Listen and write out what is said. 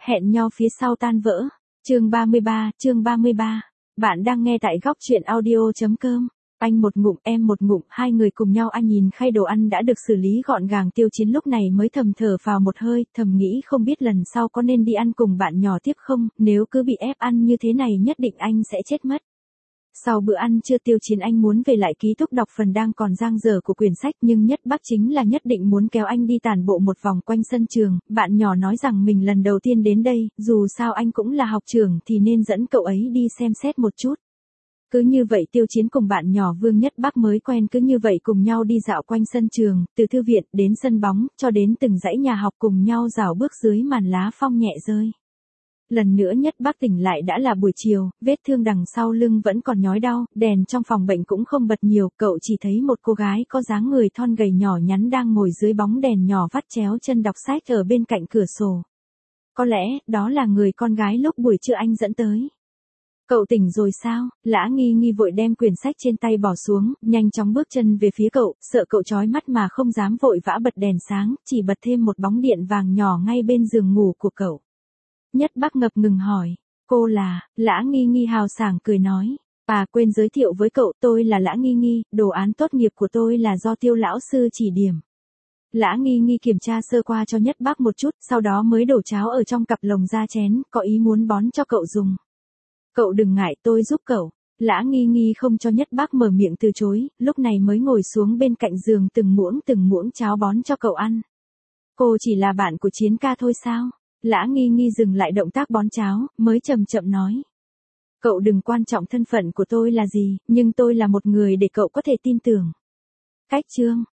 Hẹn nhau phía sau tan vỡ. Chương 33. Bạn đang nghe tại góc truyện audio.com. Anh một ngụm, em một ngụm, hai người cùng nhau ăn nhìn khay đồ ăn đã được xử lý gọn gàng. Tiêu Chiến lúc này mới thầm thở phào một hơi, thầm nghĩ không biết lần sau có nên đi ăn cùng bạn nhỏ tiếp không, nếu cứ bị ép ăn như thế này nhất định anh sẽ chết mất. Sau bữa ăn trưa Tiêu Chiến anh muốn về lại ký túc đọc phần đang còn dang dở của quyển sách, nhưng Nhất Bắc chính là nhất định muốn kéo anh đi tản bộ một vòng quanh sân trường. Bạn nhỏ nói rằng mình lần đầu tiên đến đây, dù sao anh cũng là học trưởng thì nên dẫn cậu ấy đi xem xét một chút. Cứ như vậy Tiêu Chiến cùng bạn nhỏ Vương Nhất Bắc mới quen, cứ như vậy cùng nhau đi dạo quanh sân trường, từ thư viện đến sân bóng, cho đến từng dãy nhà học, cùng nhau rảo bước dưới màn lá phong nhẹ rơi. Lần nữa Nhất Bắc tỉnh lại đã là buổi chiều, vết thương đằng sau lưng vẫn còn nhói đau, đèn trong phòng bệnh cũng không bật nhiều, cậu chỉ thấy một cô gái có dáng người thon gầy nhỏ nhắn đang ngồi dưới bóng đèn nhỏ vắt chéo chân đọc sách ở bên cạnh cửa sổ. Có lẽ, đó là người con gái lúc buổi trưa anh dẫn tới. Cậu tỉnh rồi sao? Lã Nghi Nghi vội đem quyển sách trên tay bỏ xuống, nhanh chóng bước chân về phía cậu, sợ cậu chói mắt mà không dám vội vã bật đèn sáng, chỉ bật thêm một bóng điện vàng nhỏ ngay bên giường ngủ của cậu. Nhất Bắc ngập ngừng hỏi, cô là? Lã Nghi Nghi hào sảng cười nói, quên giới thiệu với cậu, tôi là Lã Nghi Nghi, đồ án tốt nghiệp của tôi là do Tiêu lão sư chỉ điểm. Lã Nghi Nghi kiểm tra sơ qua cho Nhất Bắc một chút, sau đó mới đổ cháo ở trong cặp lồng ra chén, có ý muốn bón cho cậu dùng. Cậu đừng ngại, tôi giúp cậu. Lã Nghi Nghi không cho Nhất Bắc mở miệng từ chối, lúc này mới ngồi xuống bên cạnh giường từng muỗng cháo bón cho cậu ăn. Cô chỉ là bạn của Chiến ca thôi sao? Lã Nghi Nghi dừng lại động tác bón cháo, mới chậm chậm nói. Cậu đừng quan trọng thân phận của tôi là gì, nhưng tôi là một người để cậu có thể tin tưởng. Cách chương,